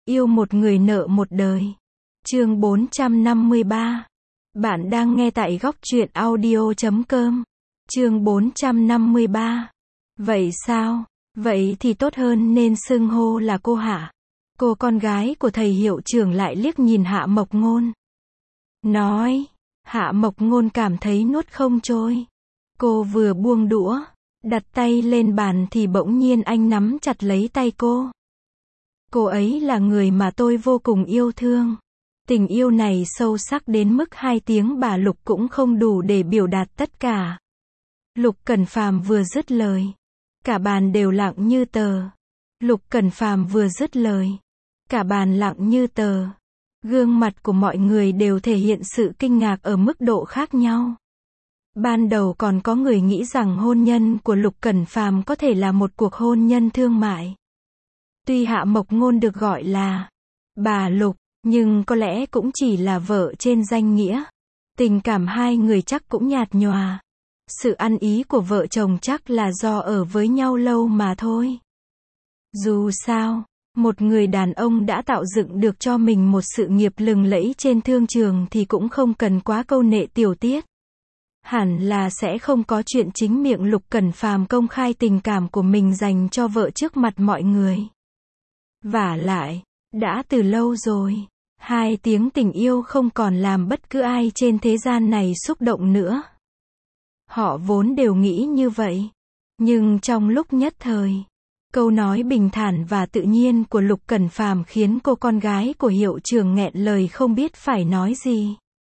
Yêu một người nợ một đời. Chương 453. Bạn đang nghe tại góc truyện audio.com. Chương 453. Vậy sao? Vậy thì tốt hơn nên xưng hô là cô hả? Cô con gái của thầy hiệu trưởng lại liếc nhìn Hạ Mộc Ngôn. Nói. Hạ Mộc Ngôn cảm thấy nuốt không trôi. Cô vừa buông đũa, đặt tay lên bàn thì bỗng nhiên anh nắm chặt lấy tay cô. Cô ấy là người mà tôi vô cùng yêu thương. Tình yêu này sâu sắc đến mức 2 tiếng bà Lục cũng không đủ để biểu đạt tất cả. Lục Cẩn Phàm vừa dứt lời, cả bàn đều lặng như tờ. Lục Cẩn Phàm vừa dứt lời, cả bàn lặng như tờ. Gương mặt của mọi người đều thể hiện sự kinh ngạc ở mức độ khác nhau. Ban đầu còn có người nghĩ rằng hôn nhân của Lục Cẩn Phàm có thể là một cuộc hôn nhân thương mại. Tuy Hạ Mộc Ngôn được gọi là bà Lục, nhưng có lẽ cũng chỉ là vợ trên danh nghĩa. Tình cảm hai người chắc cũng nhạt nhòa. Sự ăn ý của vợ chồng chắc là do ở với nhau lâu mà thôi. Dù sao, một người đàn ông đã tạo dựng được cho mình một sự nghiệp lừng lẫy trên thương trường thì cũng không cần quá câu nệ tiểu tiết. Hẳn là sẽ không có chuyện chính miệng Lục Cẩn Phàm công khai tình cảm của mình dành cho vợ trước mặt mọi người. Vả lại, đã từ lâu rồi, 2 tiếng tình yêu không còn làm bất cứ ai trên thế gian này xúc động nữa. Họ vốn đều nghĩ như vậy. Nhưng trong lúc nhất thời, câu nói bình thản và tự nhiên của Lục Cẩn Phàm khiến cô con gái của hiệu trưởng nghẹn lời không biết phải nói gì.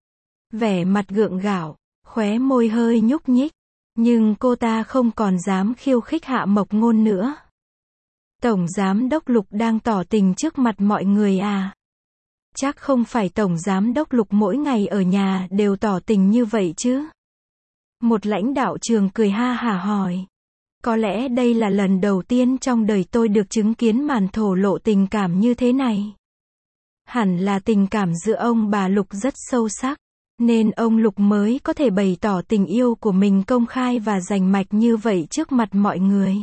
Vẻ mặt gượng gạo, khóe môi hơi nhúc nhích, nhưng cô ta không còn dám khiêu khích Hạ Mộc Ngôn nữa. Tổng giám đốc Lục đang tỏ tình trước mặt mọi người à? Chắc không phải tổng giám đốc Lục mỗi ngày ở nhà đều tỏ tình như vậy chứ? Một lãnh đạo trường cười ha hả hỏi. Có lẽ đây là lần đầu tiên trong đời tôi được chứng kiến màn thổ lộ tình cảm như thế này. Hẳn là tình cảm giữa ông bà Lục rất sâu sắc, nên ông Lục mới có thể bày tỏ tình yêu của mình công khai và rành mạch như vậy trước mặt mọi người.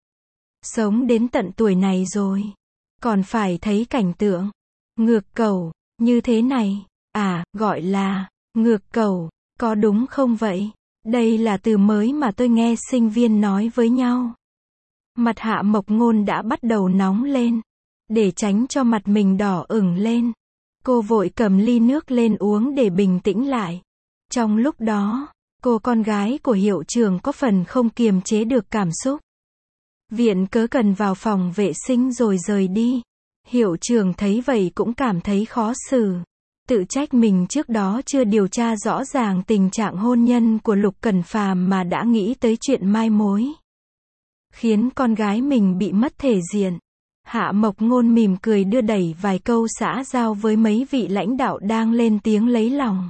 Sống đến tận tuổi này rồi, còn phải thấy cảnh tượng ngược cầu như thế này. À, gọi là ngược cầu, có đúng không vậy? Đây là từ mới mà tôi nghe sinh viên nói với nhau. Mặt Hạ Mộc Ngôn đã bắt đầu nóng lên. Để tránh cho mặt mình đỏ ửng lên, cô vội cầm ly nước lên uống để bình tĩnh lại. Trong lúc đó, cô con gái của hiệu trưởng có phần không kiềm chế được cảm xúc. Viện cớ cần vào phòng vệ sinh rồi rời đi. Hiệu trưởng thấy vậy cũng cảm thấy khó xử. Tự trách mình trước đó chưa điều tra rõ ràng tình trạng hôn nhân của Lục Cẩn Phàm mà đã nghĩ tới chuyện mai mối. Khiến con gái mình bị mất thể diện. Hạ Mộc Ngôn mỉm cười đưa đẩy vài câu xã giao với mấy vị lãnh đạo đang lên tiếng lấy lòng.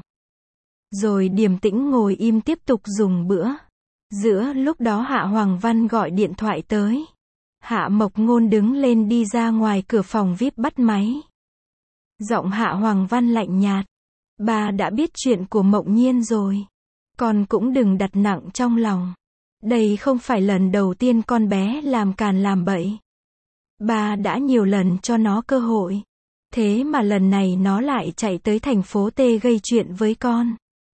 Rồi điềm tĩnh ngồi im tiếp tục dùng bữa. Giữa lúc đó Hạ Hoàng Văn gọi điện thoại tới. Hạ Mộc Ngôn đứng lên đi ra ngoài cửa phòng VIP bắt máy. Giọng Hạ Hoàng Văn lạnh nhạt. Bà đã biết chuyện của Mộng Nhiên rồi. Con cũng đừng đặt nặng trong lòng. Đây không phải lần đầu tiên con bé làm càn làm bậy. Bà đã nhiều lần cho nó cơ hội. Thế mà lần này nó lại chạy tới thành phố T gây chuyện với con.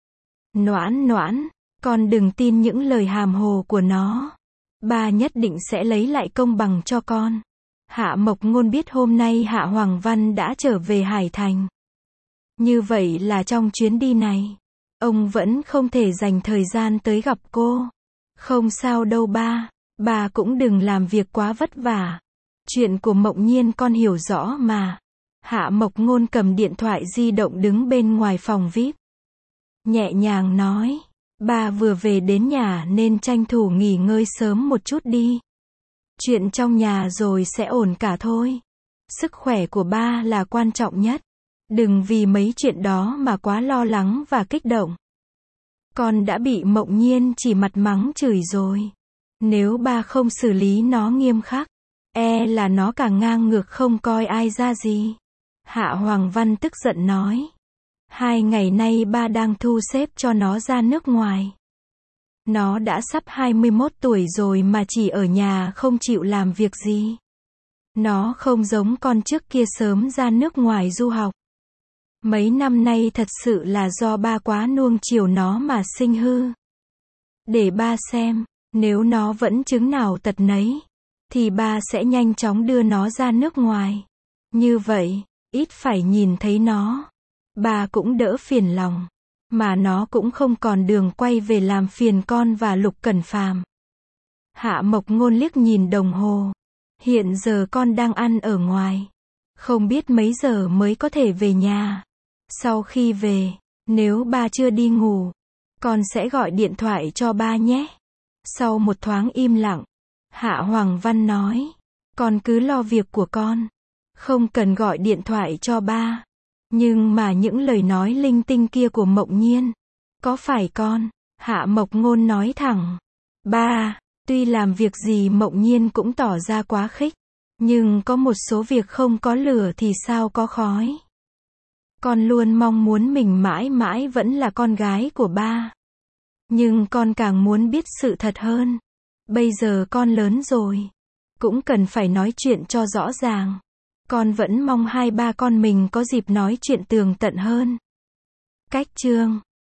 Noãn noãn, con đừng tin những lời hàm hồ của nó. Bà nhất định sẽ lấy lại công bằng cho con. Hạ Mộc Ngôn biết hôm nay Hạ Hoàng Văn đã trở về Hải Thành. Như vậy là trong chuyến đi này, ông vẫn không thể dành thời gian tới gặp cô. Không sao đâu ba, bà cũng đừng làm việc quá vất vả. Chuyện của Mộng Nhiên con hiểu rõ mà. Hạ Mộc Ngôn cầm điện thoại di động đứng bên ngoài phòng VIP. Nhẹ nhàng nói, ba vừa về đến nhà nên tranh thủ nghỉ ngơi sớm một chút đi. Chuyện trong nhà rồi sẽ ổn cả thôi. Sức khỏe của ba là quan trọng nhất. Đừng vì mấy chuyện đó mà quá lo lắng và kích động. Con đã bị Mộng Nhiên chỉ mặt mắng chửi rồi. Nếu ba không xử lý nó nghiêm khắc, là nó càng ngang ngược không coi ai ra gì. Hạ Hoàng Văn tức giận nói. 2 ngày nay ba đang thu xếp cho nó ra nước ngoài. Nó đã sắp 21 tuổi rồi mà chỉ ở nhà không chịu làm việc gì. Nó không giống con trước kia sớm ra nước ngoài du học. Mấy năm nay thật sự là do ba quá nuông chiều nó mà sinh hư. Để ba xem, nếu nó vẫn chứng nào tật nấy, thì ba sẽ nhanh chóng đưa nó ra nước ngoài. Như vậy, ít phải nhìn thấy nó, ba cũng đỡ phiền lòng. Mà nó cũng không còn đường quay về làm phiền con và Lục Cẩn Phàm. Hạ Mộc Ngôn liếc nhìn đồng hồ. Hiện giờ con đang ăn ở ngoài. Không biết mấy giờ mới có thể về nhà. Sau khi về, nếu ba chưa đi ngủ, con sẽ gọi điện thoại cho ba nhé. Sau một thoáng im lặng, Hạ Hoàng Văn nói, con cứ lo việc của con. Không cần gọi điện thoại cho ba. Nhưng mà những lời nói linh tinh kia của Mộng Nhiên, có phải con? Hạ Mộc Ngôn nói thẳng. Ba, tuy làm việc gì Mộng Nhiên cũng tỏ ra quá khích. Nhưng có một số việc không có lửa thì sao có khói. Con luôn mong muốn mình mãi mãi vẫn là con gái của ba. Nhưng con càng muốn biết sự thật hơn. Bây giờ con lớn rồi, cũng cần phải nói chuyện cho rõ ràng. Con vẫn mong hai ba con mình có dịp nói chuyện tường tận hơn. Cách chương